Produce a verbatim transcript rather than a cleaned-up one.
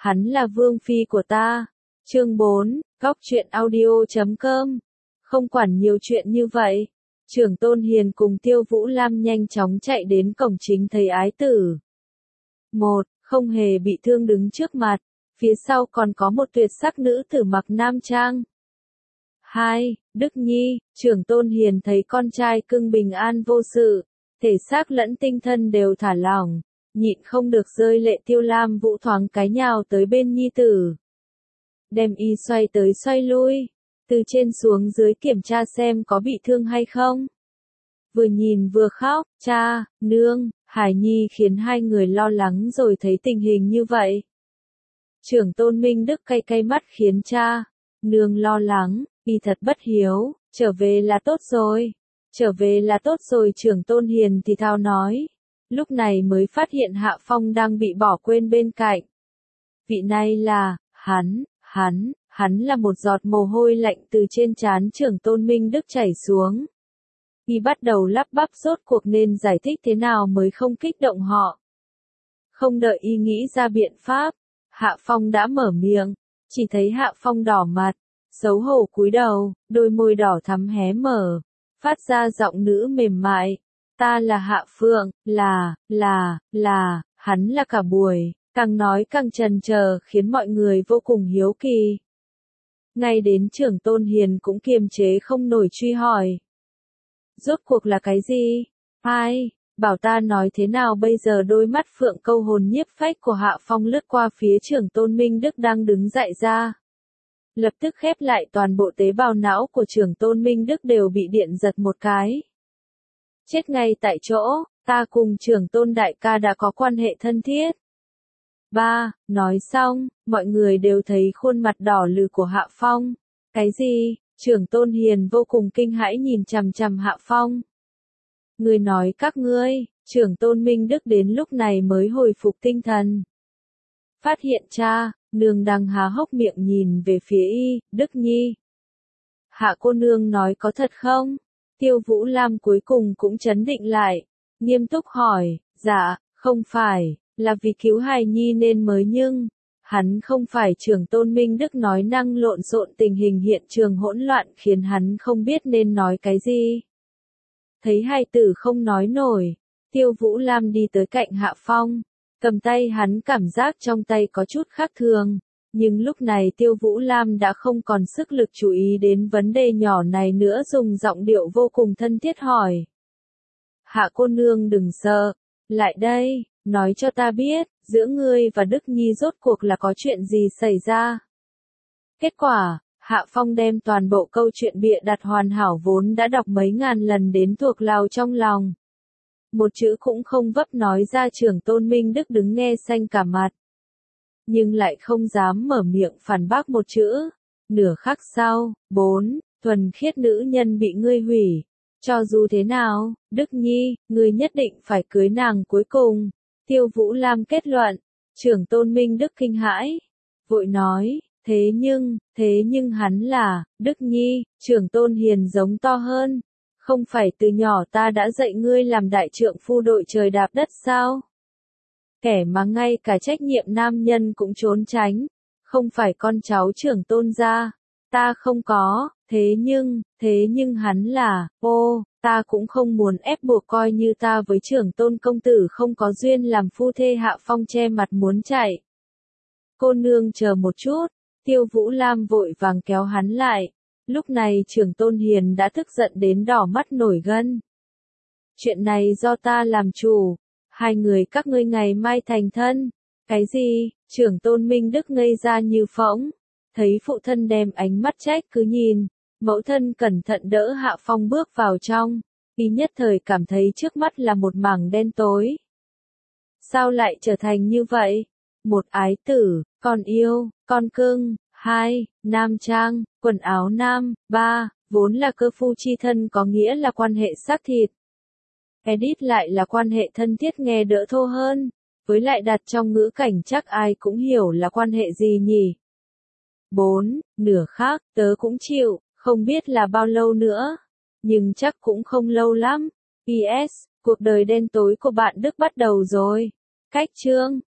hắn là vương phi của ta. Chương bốn, Góc truyện audio chấm com. Không quản nhiều chuyện như vậy, Trưởng Tôn Hiền cùng Tiêu Vũ Lam nhanh chóng chạy đến cổng chính thấy ái tử. Một, không hề bị thương đứng trước mặt, phía sau còn có một tuyệt sắc nữ tử mặc nam trang. Hai, Đức Nhi, Trưởng Tôn Hiền thấy con trai cưng bình an vô sự, thể xác lẫn tinh thần đều thả lỏng, nhịn không được rơi lệ. Tiêu Lam Vũ thoáng cái nhào tới bên nhi tử, đem y xoay tới xoay lui, từ trên xuống dưới kiểm tra xem có bị thương hay không. Vừa nhìn vừa khóc, cha, nương, Hải Nhi khiến hai người lo lắng rồi thấy tình hình như vậy. Trưởng Tôn Minh Đức cay cay mắt khiến cha, nương lo lắng, y thật bất hiếu, trở về là tốt rồi, trở về là tốt rồi. Trưởng Tôn Hiền thì thào nói, lúc này mới phát hiện Hạ Phong đang bị bỏ quên bên cạnh. Vị này là, hắn, hắn, hắn là một giọt mồ hôi lạnh từ trên trán Trưởng Tôn Minh Đức chảy xuống. Y bắt đầu lắp bắp rốt cuộc nên giải thích thế nào mới không kích động họ. Không đợi y nghĩ ra biện pháp, Hạ Phong đã mở miệng, chỉ thấy Hạ Phong đỏ mặt, xấu hổ cúi đầu, đôi môi đỏ thắm hé mở, phát ra giọng nữ mềm mại, ta là Hạ Phượng, là, là, là, hắn là cả buổi, càng nói càng chần chờ khiến mọi người vô cùng hiếu kỳ. Ngay đến Trưởng Tôn Hiền cũng kiềm chế không nổi truy hỏi. Rốt cuộc là cái gì? Ai? Bảo ta nói thế nào bây giờ? Đôi mắt Phượng câu hồn nhiếp phách của Hạ Phong lướt qua phía Trưởng Tôn Minh Đức đang đứng dậy ra. Lập tức khép lại, toàn bộ tế bào não của Trưởng Tôn Minh Đức đều bị điện giật một cái. Chết ngay tại chỗ, ta cùng Trưởng Tôn đại ca đã có quan hệ thân thiết. Ba, nói xong, mọi người đều thấy khuôn mặt đỏ lừ của Hạ Phong. Cái gì? Trưởng Tôn Hiền vô cùng kinh hãi nhìn chằm chằm Hạ Phong. Ngươi nói các ngươi, Trưởng Tôn Minh Đức đến lúc này mới hồi phục tinh thần. Phát hiện cha, nương đang há hốc miệng nhìn về phía y, Đức Nhi. Hạ cô nương nói có thật không? Tiêu Vũ Lam cuối cùng cũng trấn định lại, nghiêm túc hỏi, dạ, không phải, là vì cứu Hài Nhi nên mới nhưng... Hắn không phải. Trưởng Tôn Minh Đức nói năng lộn xộn, tình hình hiện trường hỗn loạn khiến hắn không biết nên nói cái gì. Thấy hai tử không nói nổi, Tiêu Vũ Lam đi tới cạnh Hạ Phong, cầm tay hắn, cảm giác trong tay có chút khác thường, nhưng lúc này Tiêu Vũ Lam đã không còn sức lực chú ý đến vấn đề nhỏ này nữa, dùng giọng điệu vô cùng thân thiết hỏi. Hạ cô nương đừng sợ, lại đây, nói cho ta biết, giữa ngươi và Đức Nhi rốt cuộc là có chuyện gì xảy ra. Kết quả, Hạ Phong đem toàn bộ câu chuyện bịa đặt hoàn hảo vốn đã đọc mấy ngàn lần đến thuộc lào trong lòng. Một chữ cũng không vấp nói ra. Trưởng Tôn Minh Đức đứng nghe xanh cả mặt, nhưng lại không dám mở miệng phản bác một chữ. Nửa khắc sau, bốn, thuần khiết nữ nhân bị ngươi hủy. Cho dù thế nào, Đức Nhi, ngươi nhất định phải cưới nàng cuối cùng. Tiêu Vũ Lam kết luận. Trưởng Tôn Minh Đức kinh hãi, vội nói, thế nhưng, thế nhưng hắn là, Đức Nhi. Trưởng Tôn Hiền giống to hơn, không phải từ nhỏ ta đã dạy ngươi làm đại trượng phu đội trời đạp đất sao? Kẻ mà ngay cả trách nhiệm nam nhân cũng trốn tránh, không phải con cháu Trưởng Tôn gia. Ta không có, thế nhưng, thế nhưng hắn là, ô, ta cũng không muốn ép buộc, coi như ta với Trưởng Tôn công tử không có duyên làm phu thê. Hạ Phong che mặt muốn chạy. Cô nương chờ một chút, Tiêu Vũ Lam vội vàng kéo hắn lại. Lúc này Trưởng Tôn Hiền đã tức giận đến đỏ mắt nổi gân. Chuyện này do ta làm chủ, hai người các ngươi ngày mai thành thân. Cái gì? Trưởng Tôn Minh Đức ngây ra như phỗng. Thấy phụ thân đem ánh mắt trách cứ nhìn, mẫu thân cẩn thận đỡ Hạ Phong bước vào trong, y nhất thời cảm thấy trước mắt là một mảng đen tối. Sao lại trở thành như vậy? Một, ái tử, con yêu, con cưng. Hai, nam trang, quần áo nam. Ba, vốn là cơ phu chi thân có nghĩa là quan hệ xác thịt. Edit lại là quan hệ thân thiết nghe đỡ thô hơn, với lại đặt trong ngữ cảnh chắc ai cũng hiểu là quan hệ gì nhỉ. Bốn, nửa khác, tớ cũng chịu, không biết là bao lâu nữa, nhưng chắc cũng không lâu lắm. pê ét, cuộc đời đen tối của bạn Đức bắt đầu rồi. Cách chương